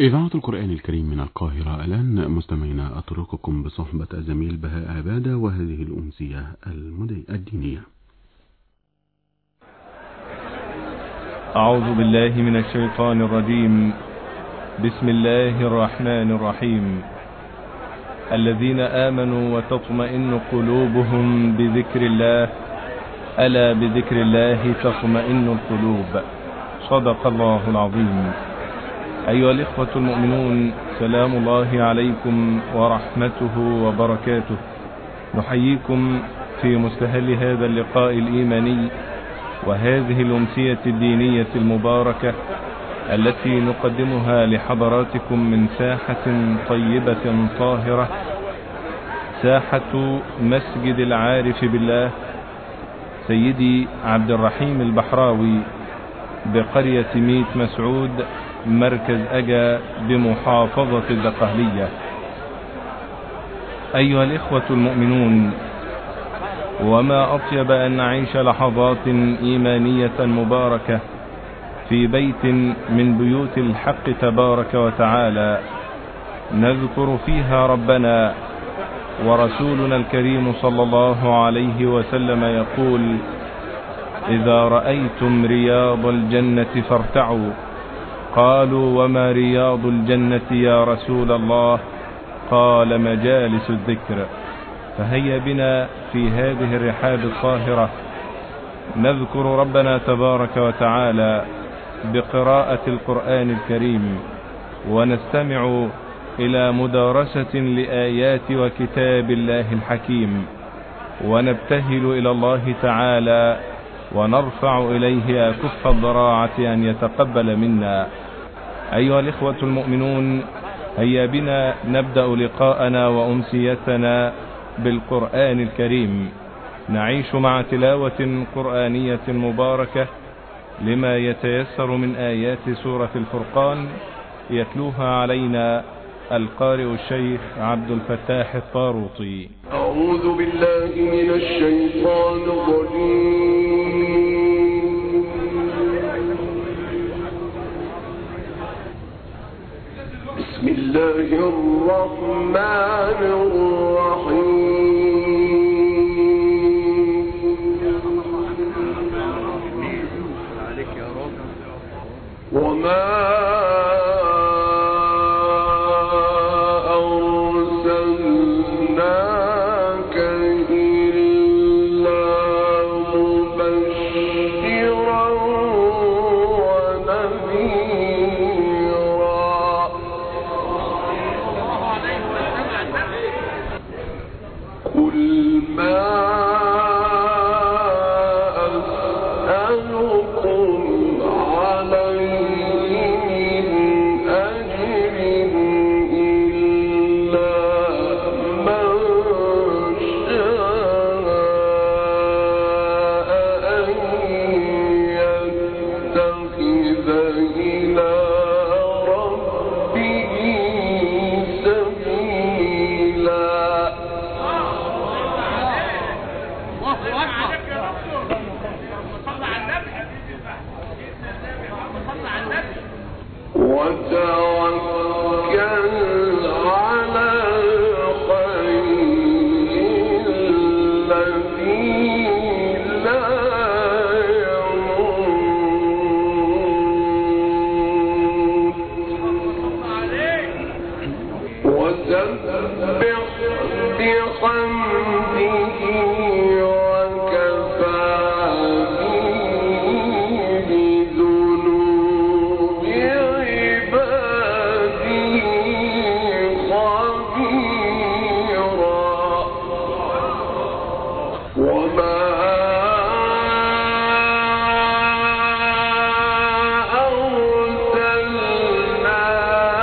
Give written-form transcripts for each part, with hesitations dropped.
إذاعة القرآن الكريم من القاهرة. الآن مستمعينا أترككم بصحبة الزميل بهاء عبادة وهذه الأمسية الدينية. أعوذ بالله من الشيطان الرجيم. بسم الله الرحمن الرحيم. الذين آمنوا وتطمئن قلوبهم بذكر الله، ألا بذكر الله تطمئن القلوب. صدق الله العظيم. أيها الإخوة المؤمنون، سلام الله عليكم ورحمته وبركاته. نحييكم في مستهل هذا اللقاء الإيماني وهذه الأمسية الدينية المباركة التي نقدمها لحضراتكم من ساحة طيبة طاهرة، ساحة مسجد العارف بالله سيدي عبد الرحيم البحراوي بقرية ميت مسعود، مركز أجا بمحافظة الدقهلية. أيها الإخوة المؤمنون، وما أطيب أن نعيش لحظات إيمانية مباركة في بيت من بيوت الحق تبارك وتعالى، نذكر فيها ربنا. ورسولنا الكريم صلى الله عليه وسلم يقول: إذا رأيتم رياض الجنة فارتعوا. قالوا: وما رياض الجنة يا رسول الله؟ قال: مجالس الذكر. فهيا بنا في هذه الرحاب الطاهرة نذكر ربنا تبارك وتعالى بقراءة القرآن الكريم، ونستمع إلى مدارسة لآيات وكتاب الله الحكيم، ونبتهل إلى الله تعالى ونرفع إليه أكف الضراعة أن يتقبل منا. أيها الإخوة المؤمنون، هيا بنا نبدأ لقاءنا وأمسيتنا بالقرآن الكريم، نعيش مع تلاوة قرآنية مباركة لما يتيسر من آيات سورة الفرقان، يتلوها علينا القارئ الشيخ عبد الفتاح الطاروطي. أعوذ بالله من الشيطان الرجيم. بسم الله الرحمن الرحيم. وما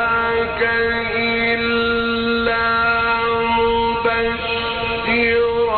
بشيرا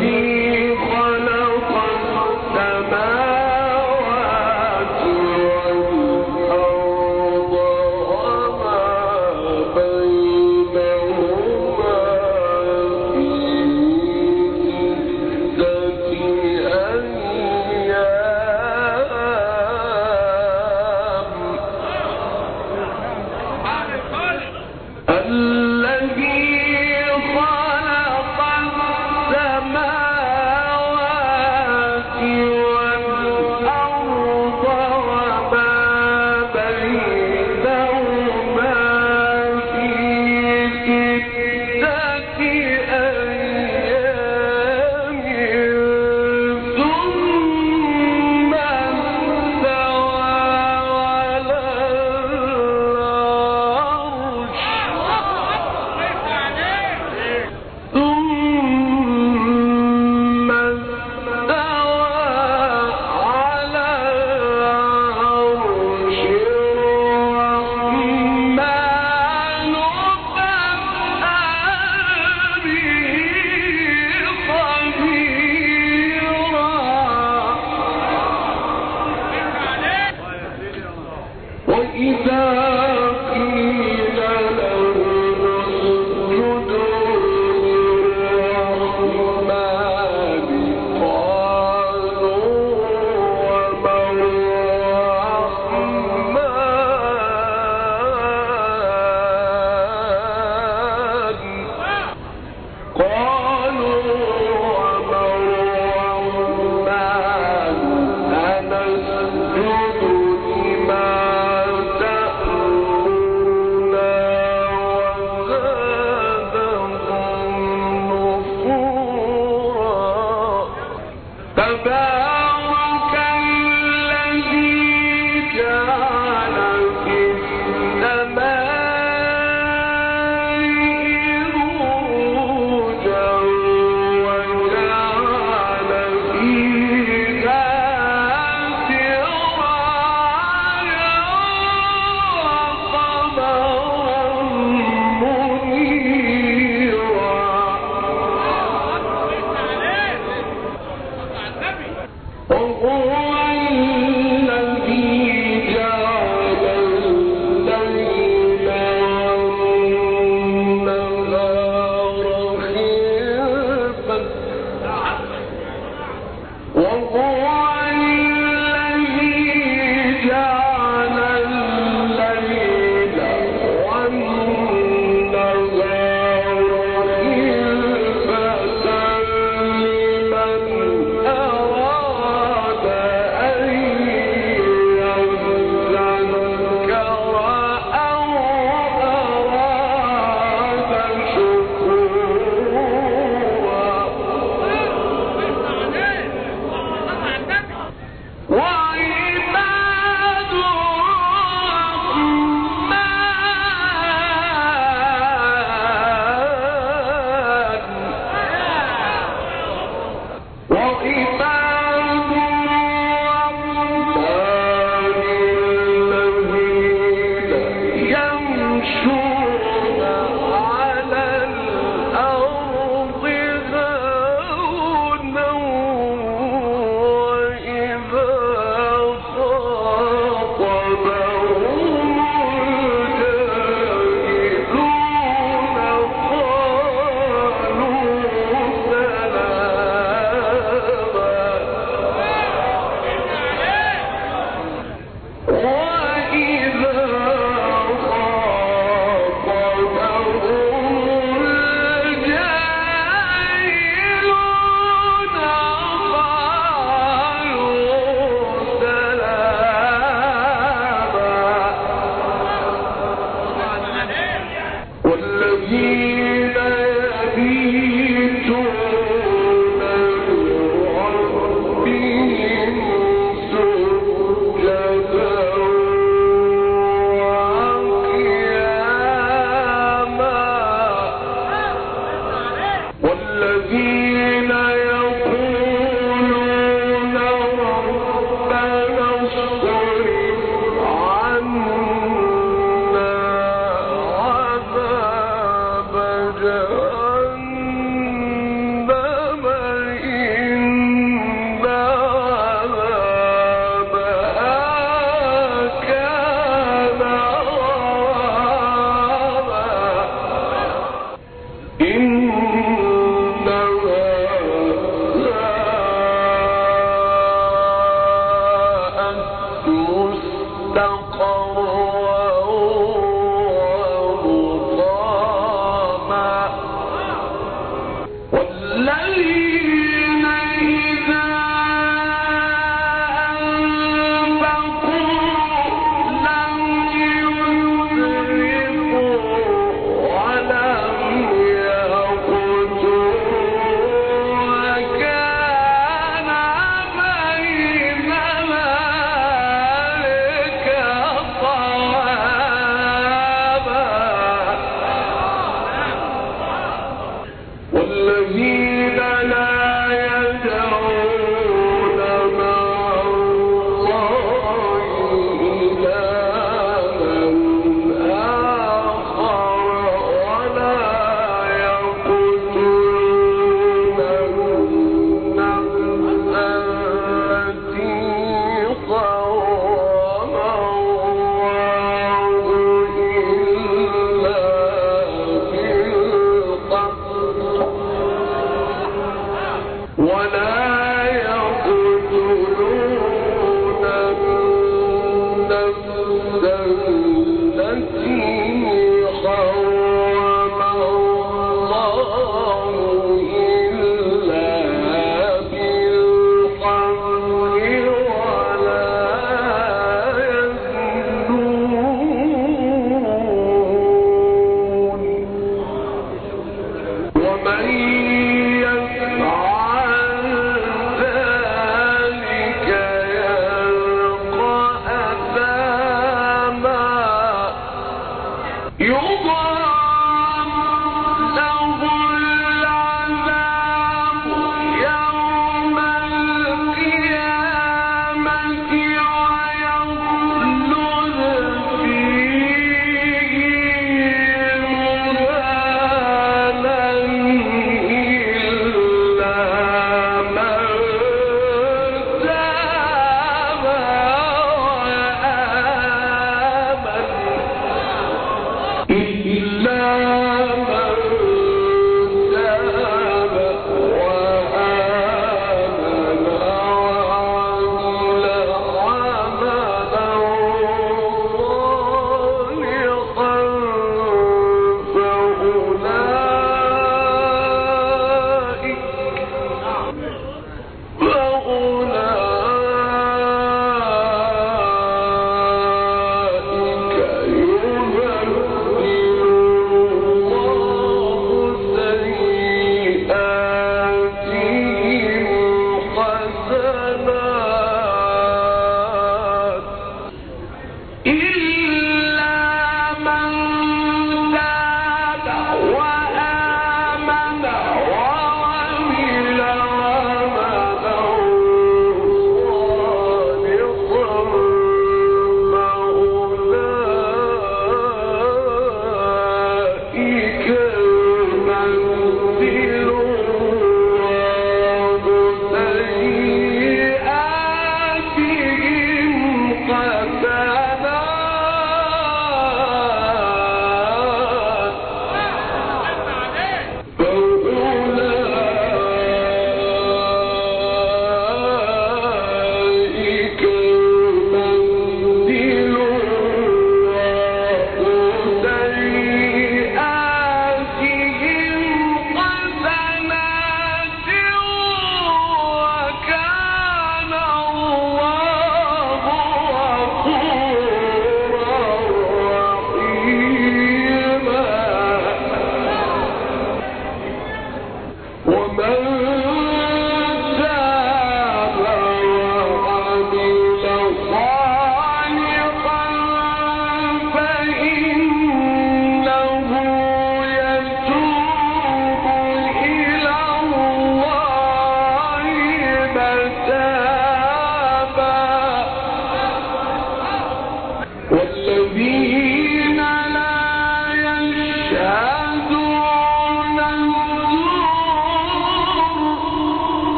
الذي خلق السماوات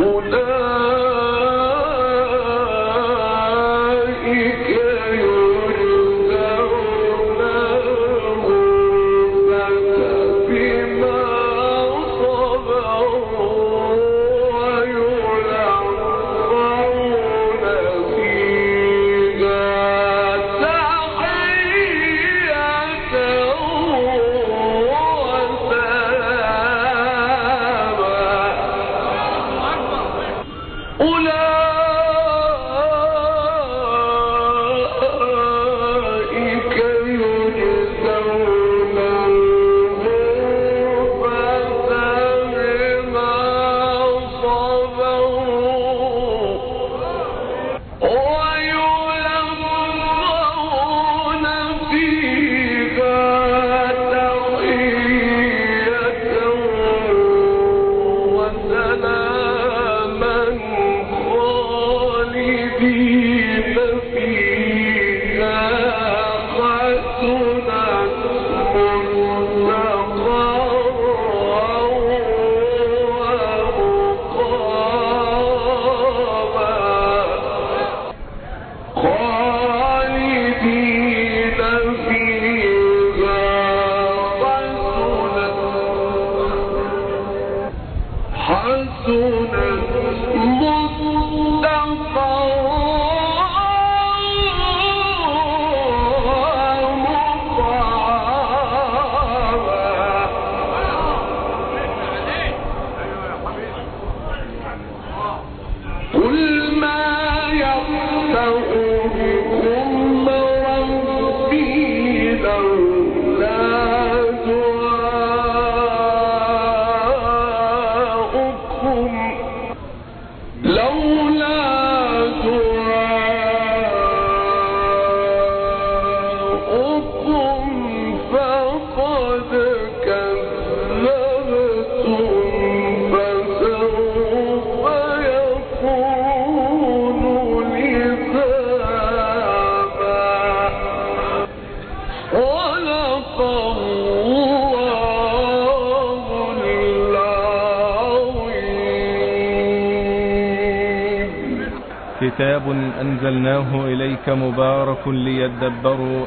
كتاب أنزلناه إليك مبارك ليدبروا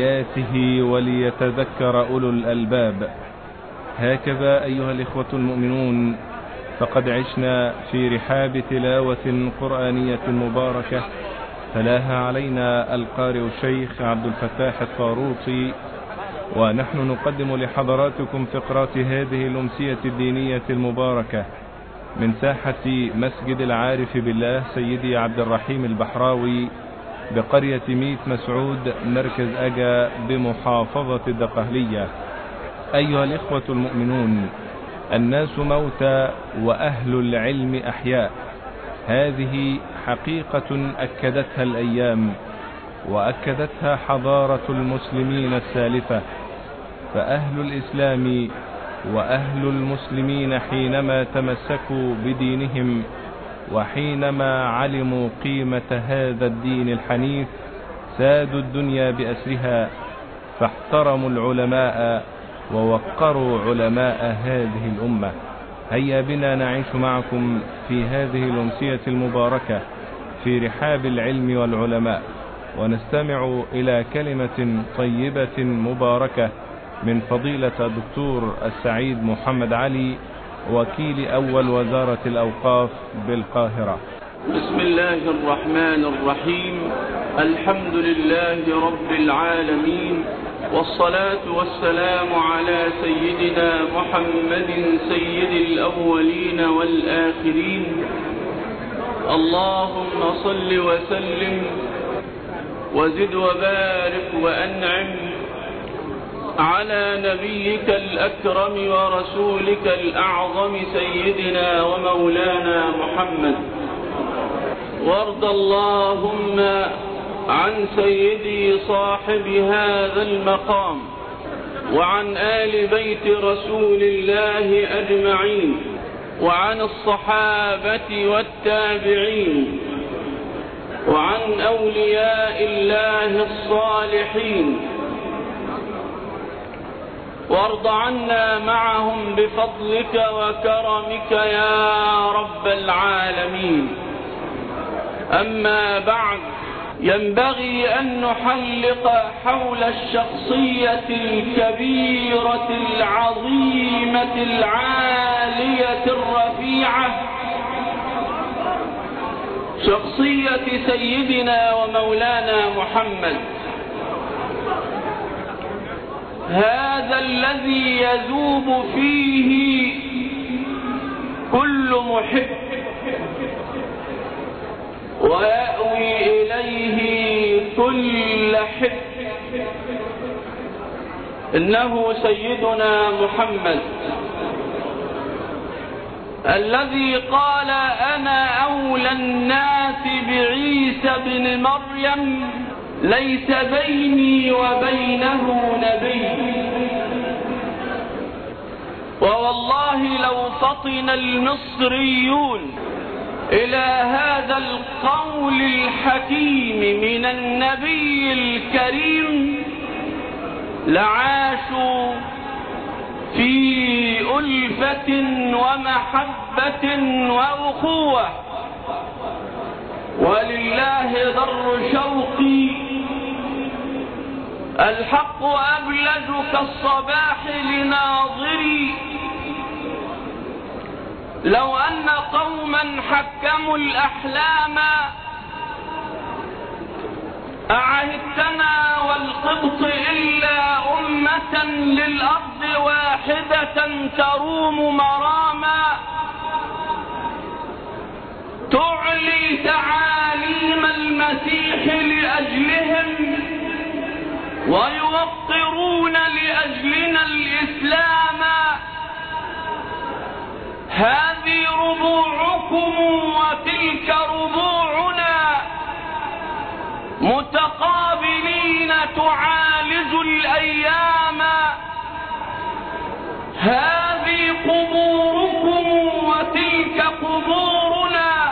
آياته وليتذكر أولو الألباب. هكذا أيها الإخوة المؤمنون فقد عشنا في رحاب تلاوة قرآنية مباركة تلاها علينا القارئ الشيخ عبد الفتاح الطاروطي، ونحن نقدم لحضراتكم فقرات هذه الأمسية الدينية المباركة من ساحة مسجد العارف بالله سيدي عبد الرحيم البحراوي بقرية ميت مسعود مركز أجا بمحافظة الدقهلية. أيها الإخوة المؤمنون، الناس موتى وأهل العلم أحياء، هذه حقيقة أكدتها الأيام وأكدتها حضارة المسلمين السالفة، فأهل الإسلام وأهل المسلمين حينما تمسكوا بدينهم وحينما علموا قيمة هذا الدين الحنيف سادوا الدنيا بأسرها، فاحترموا العلماء ووقروا علماء هذه الأمة. هيا بنا نعيش معكم في هذه الأمسية المباركة في رحاب العلم والعلماء، ونستمع إلى كلمة طيبة مباركة من فضيلة الدكتور السعيد محمد علي وكيل أول وزارة الأوقاف بالقاهرة. بسم الله الرحمن الرحيم. الحمد لله رب العالمين، والصلاة والسلام على سيدنا محمد سيد الأولين والآخرين. اللهم صل وسلم وزد وبارك وأنعم على نبيك الأكرم ورسولك الأعظم سيدنا ومولانا محمد، وارض اللهم عن سيدي صاحب هذا المقام وعن آل بيت رسول الله أجمعين وعن الصحابة والتابعين وعن أولياء الله الصالحين وارض عنا معهم بفضلك وكرمك يا رب العالمين. أما بعد، ينبغي أن نحلق حول الشخصية الكبيرة العظيمة العالية الرفيعة، شخصية سيدنا ومولانا محمد، هذا الذي يذوب فيه كل محب ويأوي إليه كل حب. إنه سيدنا محمد الذي قال: أنا أولى الناس بعيسى بن مريم، ليس بيني وبينه نبي. ووالله لو فطن المصريون إلى هذا القول الحكيم من النبي الكريم لعاشوا في ألفة ومحبة وأخوة. ولله ضر شوقي، الحق أبلج كالصباح لناظري. لو أن قوما حكموا الأحلام أعهدتنا والقبط إلا أمة للأرض واحدة تروم مراما، تعلي تعاليم المسيح لأجلهم ويوقرون لأجلنا الإسلام. هذه ربوعكم وتلك ربوعنا، متقابلين تعالج الأيام. هذه قبوركم وتلك قبورنا،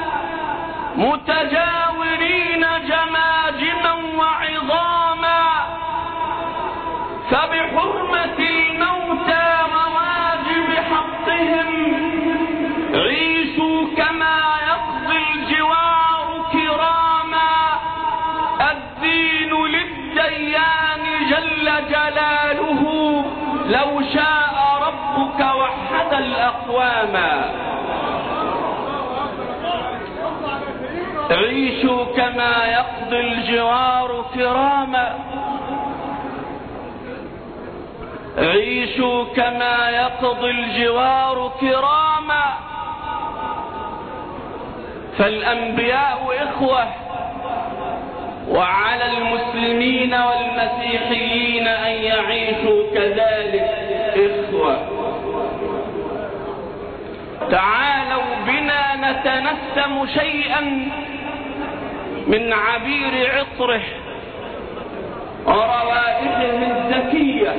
متجاورين جماجما وعظاما. فبحرمة الموتى وواجب حقهم عيشوا كما يقضي الجوار كراما. الدين للديان جل جلاله، لو شاء ربك وحد الأقوام. عيشوا كما يقضي الجوار كراما، عيشوا كما يقضي الجوار كراما. فالأنبياء إخوة، وعلى المسلمين والمسيحيين أن يعيشوا كذلك إخوة. تعالوا بنا نتنسم شيئا من عبير عطره وروائحه الزكية.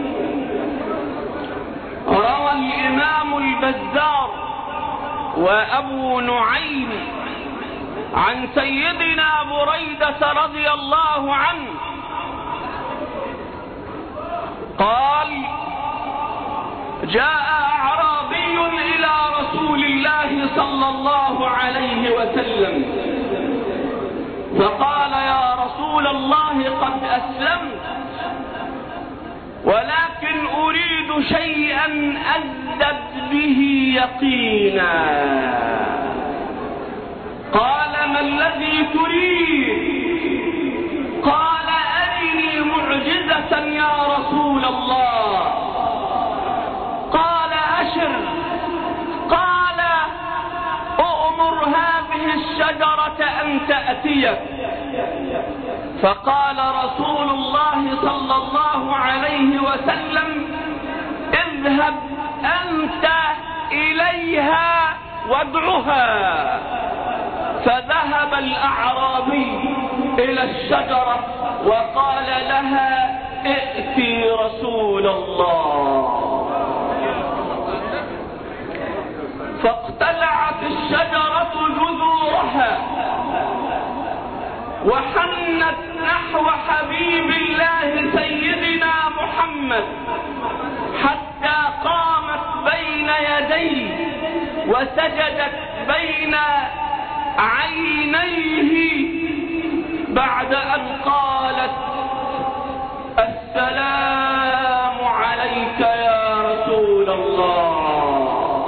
روى الإمام البزار وأبو نعيم عن سيدنا بريدة رضي الله عنه قال: جاء أعرابي إلى رسول الله صلى الله عليه وسلم فقال: يا رسول الله، قد أسلمت، ولكن أريد شيئا أزدد به يقينا. قال: ما الذي تريد؟ قال: أرني معجزة يا رسول الله. قال: أشر. قال: أؤمر هذه الشجرة أن تأتيك. فقال رسول الله صلى الله عليه وسلم: اذهب أنت إليها وادعها. فذهب الأعرابي إلى الشجرة وقال لها: ائتي رسول الله. فاقتلعت الشجرة جذورها وحنت نحو حبيب الله سيدنا محمد حتى قامت بين يديه وسجدت بين عينيه بعد أن قالت السلام عليك يا رسول الله.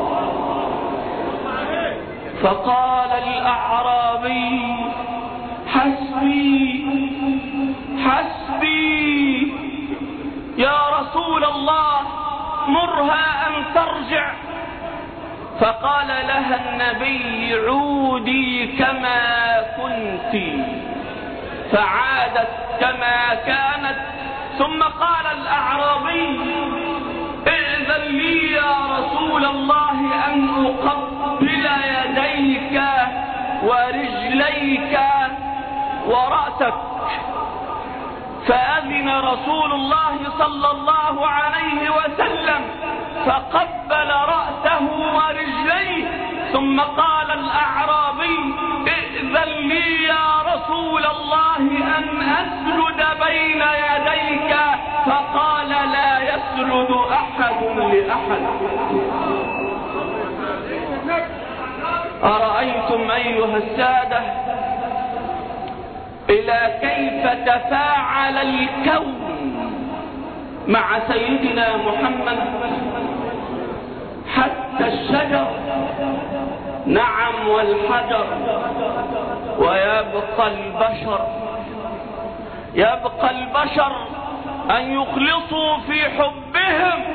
فقال الأعرابي حسبي حسبي يا رسول الله مرها أن ترجع. فقال لها النبي عودي كما كنت، فعادت كما كانت. ثم قال الأعرابي ائذن لي يا رسول الله أن أقبل يديك ورجليك ورأسك. فأذن رسول الله صلى الله عليه وسلم فقبل رأسه ورجليه. ثم قال الأعرابي ائذن لي يا رسول الله أن أسجد بين يديك. فقال لا يسجد أحد لأحد. أرأيتم أيها السادة إلى كيف تفاعل الكون مع سيدنا محمد؟ حتى الشجر، نعم والحجر، ويبقى البشر. يبقى البشر أن يخلصوا في حبهم،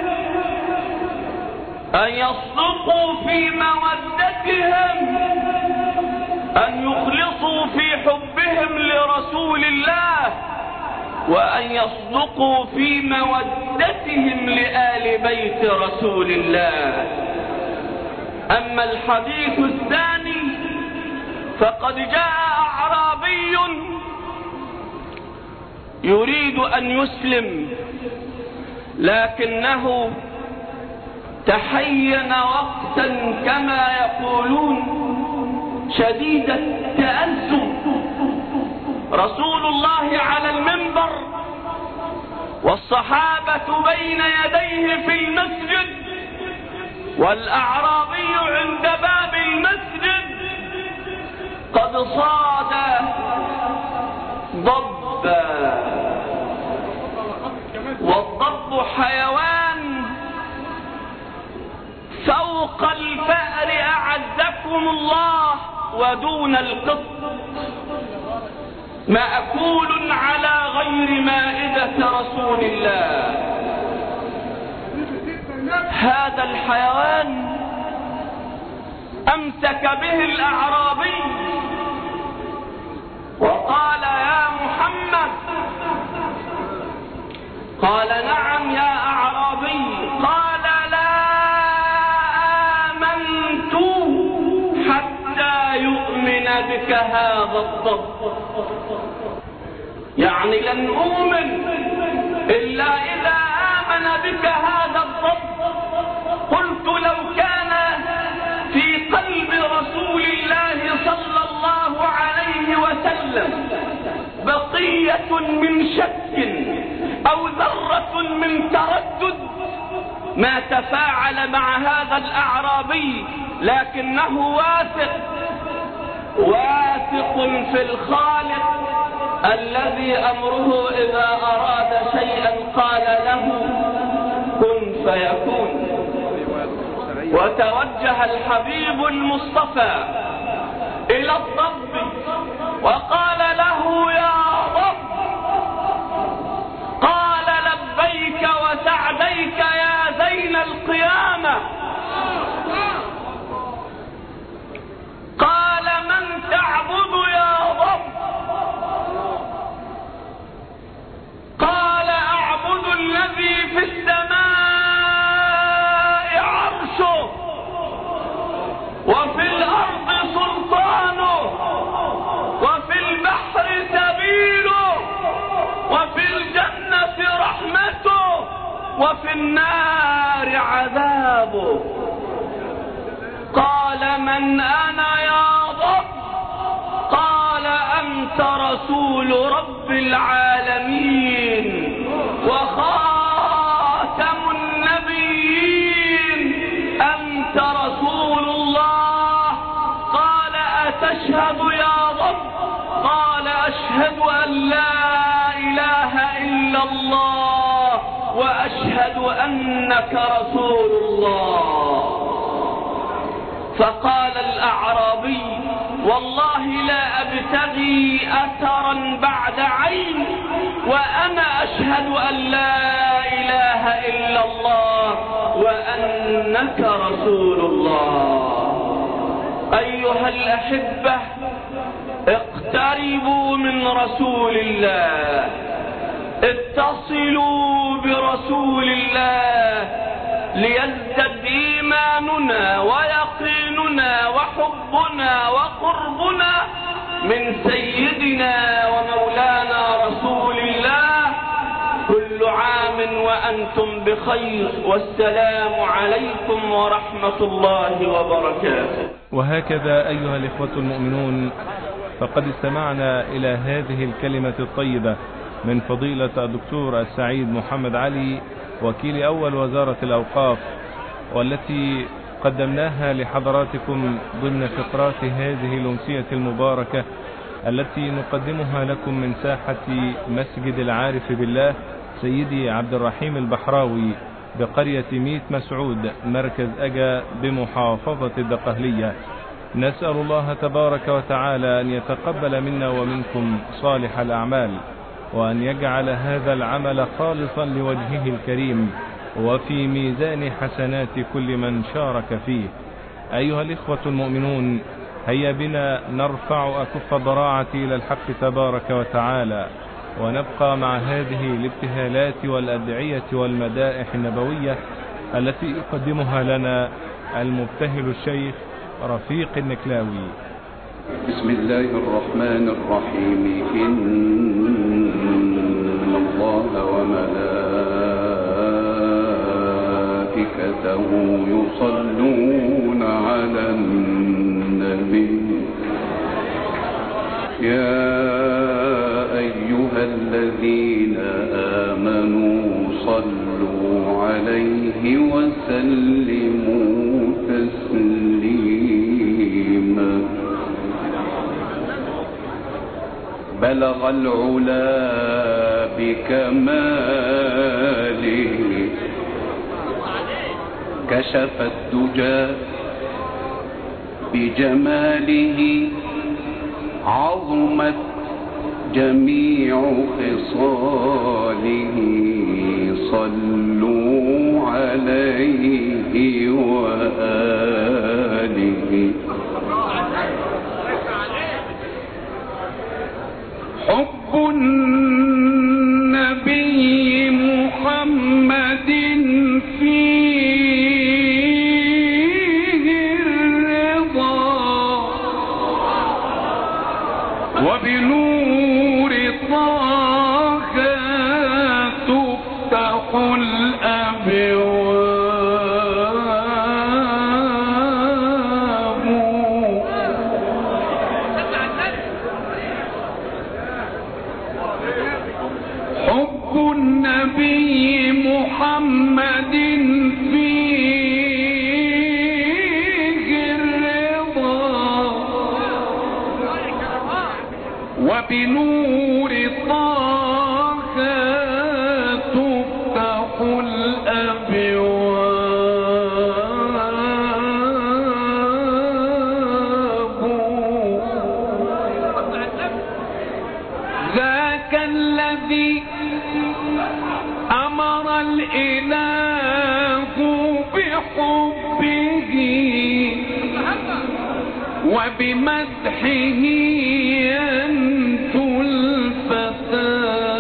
أن يصدقوا في مودتهم، أن يخلصوا في حبهم لرسول الله، وأن يصدقوا في مودتهم لآل بيت رسول الله. أما الحديث الثاني فقد جاء أعرابي يريد أن يسلم، لكنه تحين وقتا كما يقولون شديد التأزم. رسول الله على المنبر والصحابة بين يديه في المسجد، والأعرابي عند باب المسجد قد صاد ضبا، والضب حيوان فوق الفأر أعزكم الله، ودون القط، مأكول على غير مائدة رسول الله. هذا الحيوان أمسك به الأعرابي وقال يا محمد. قال نعم يا أعرابي. قال لا آمنت حتى يؤمن بك هذا الضب، يعني لن أؤمن إلا إذا آمن بك هذا الضب. قلت لو كان في قلب رسول الله صلى الله عليه وسلم بقية من شك أو ذرة من تردد ما تفاعل مع هذا الأعرابي، لكنه واثق في الخالق الذي أمره إذا أراد شيئا قال له كن فيكون. وتوجه الحبيب المصطفى إلى الضب وقال له يا ضب. قال لبيك وسعديك يا زين القيامة. قال من تعبد يا ضب؟ قال أعبد الذي في السماء عرشه وفي الأرض سلطانه وفي البحر سبيله وفي الجنة رحمته وفي النار عذابه. قال من أنا يا ضب؟ قال أنت أنت رسول رب العالمين وخاتم النبيين، أنت رسول الله. قال أتشهد يا رب؟ قال أشهد أن لا إله إلا الله وأشهد أنك رسول الله. فقال الأعرابي والله لا أبتغي أثرا بعد عين وأنا أشهد أن لا إله إلا الله وأنك رسول الله. أيها الأحبة، اقتربوا من رسول الله، اتصلوا برسول الله ليزدد إيماننا ويقيننا وحبنا وقربنا من سيدنا ومولانا رسول الله. كل عام وأنتم بخير، والسلام عليكم ورحمة الله وبركاته. وهكذا أيها الإخوة المؤمنون، فقد استمعنا إلى هذه الكلمة الطيبة من فضيلة الدكتور السعيد محمد علي وكيل أول وزارة الأوقاف، والتي قدمناها لحضراتكم ضمن فقرات هذه الأمسية المباركة التي نقدمها لكم من ساحة مسجد العارف بالله سيدي عبد الرحيم البحراوي بقرية ميت مسعود مركز أجا بمحافظة الدقهلية. نسأل الله تبارك وتعالى أن يتقبل منا ومنكم صالح الأعمال، وأن يجعل هذا العمل خالصا لوجهه الكريم وفي ميزان حسنات كل من شارك فيه. أيها الإخوة المؤمنون، هيا بنا نرفع أكف الضراعة إلى الحق تبارك وتعالى، ونبقى مع هذه الابتهالات والأدعية والمدائح النبوية التي يقدمها لنا المبتهل الشيخ رفيق النكلاوي. بسم الله الرحمن الرحيم. إن الله وملائكته يصلون على النبي يا أيها الذين آمنوا صلوا عليه وسلموا تسليما. بلغ العلا بكماله، كشف الدجى بجماله، عظمت جميع خصاله. صلوا عليه وآله. حب النبي محمد فيه الرضا، وبنور طه تفتح الأبواب. حب النبي محمد فيه الرضا، وبنور طه تفتح الأبواب. ذاك الذي أمر الإله بحبه وبمدحه ينتو الفتى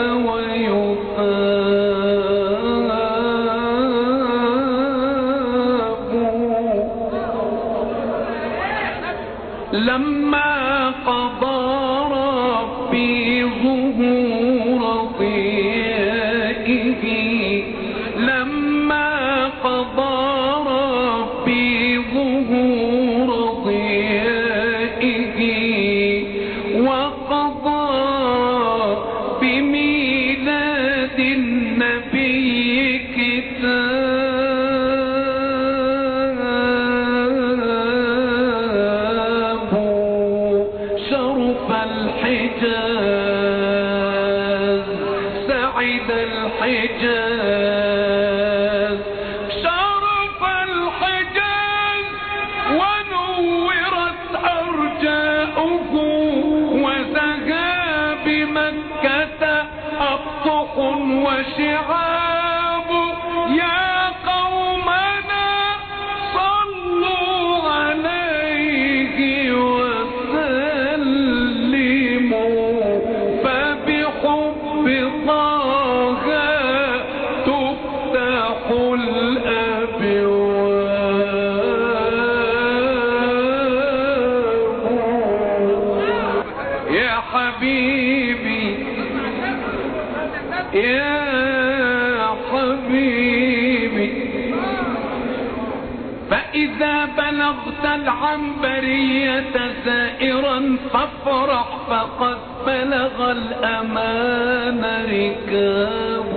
ويثاب. لما قضى ربي ظهور ضيائه، لما قضى ربي ظهور ضيائه، وقضى وشعاب يا قومنا صلوا عليه وسلموا فبحب طه تفتح الأبواب يا حبيبي يا حبيبي فإذا بلغت العنبرية زائرا فافرح فقد بلغ الأمان ركاب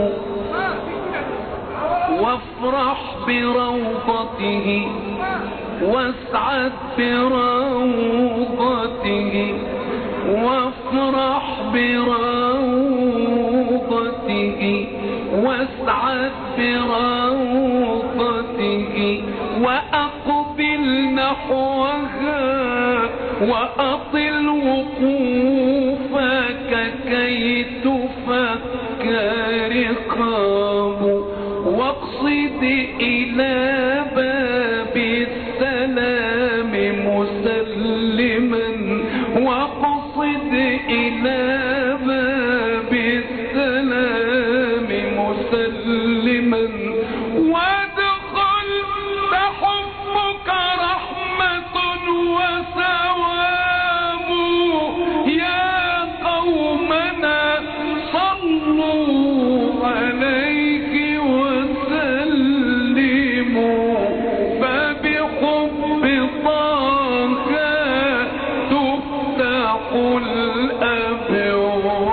وافرح بروضته واسعد بروضته وافرح بروضته واسعد بروضته وأقبل نحوها وأطل وقوفك كي تفك رقاب واقصد إلى باب السلام مسلما واقصد إلى باب السلام مسلما وادخل فحبك رحمة وثواب يا قومنا صلوا عليه وسلموا فبحب طه تفتح الأبواب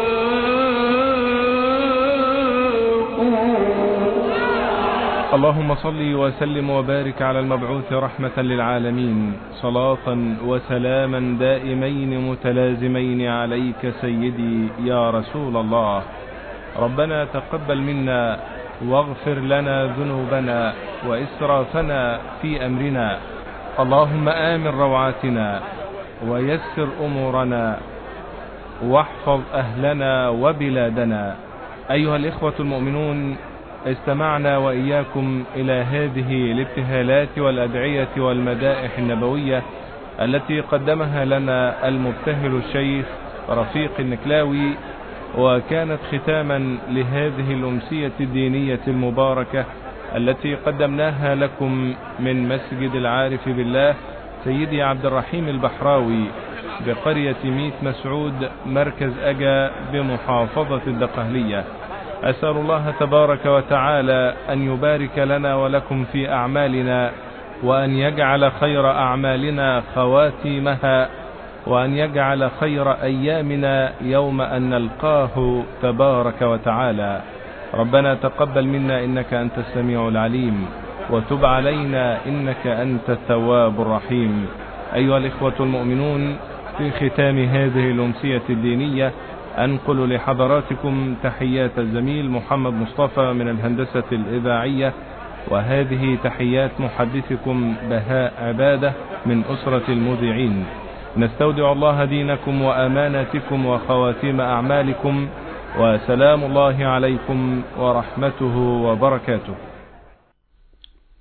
اللهم صل وسلم وبارك على المبعوث رحمة للعالمين صلاة وسلاما دائمين متلازمين عليك سيدي يا رسول الله. ربنا تقبل منا واغفر لنا ذنوبنا وإسرافنا في أمرنا. اللهم آمن روعاتنا ويسر أمورنا واحفظ أهلنا وبلادنا. أيها الإخوة المؤمنون، استمعنا وإياكم إلى هذه الابتهالات والأدعية والمدائح النبوية التي قدمها لنا المبتهل الشيخ رفيق النكلاوي، وكانت ختاما لهذه الأمسية الدينية المباركة التي قدمناها لكم من مسجد العارف بالله سيدي عبد الرحيم البحراوي بقرية ميت مسعود مركز أجا بمحافظة الدقهلية. أسأل الله تبارك وتعالى أن يبارك لنا ولكم في أعمالنا، وأن يجعل خير أعمالنا خواتيمها، وأن يجعل خير أيامنا يوم أن نلقاه تبارك وتعالى. ربنا تقبل منا إنك أنت السميع العليم، وتب علينا إنك أنت التواب الرحيم. أيها الإخوة المؤمنون، في ختام هذه الأمسية الدينية أنقل لحضراتكم تحيات الزميل محمد مصطفى من الهندسة الإذاعية، وهذه تحيات محدثكم بهاء عبادة من أسرة المذيعين. نستودع الله دينكم وأماناتكم وخواتيم أعمالكم، وسلام الله عليكم ورحمته وبركاته.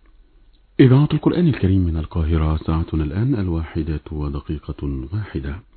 إذاعة القرآن الكريم من القاهرة، ساعتنا الآن 1:01.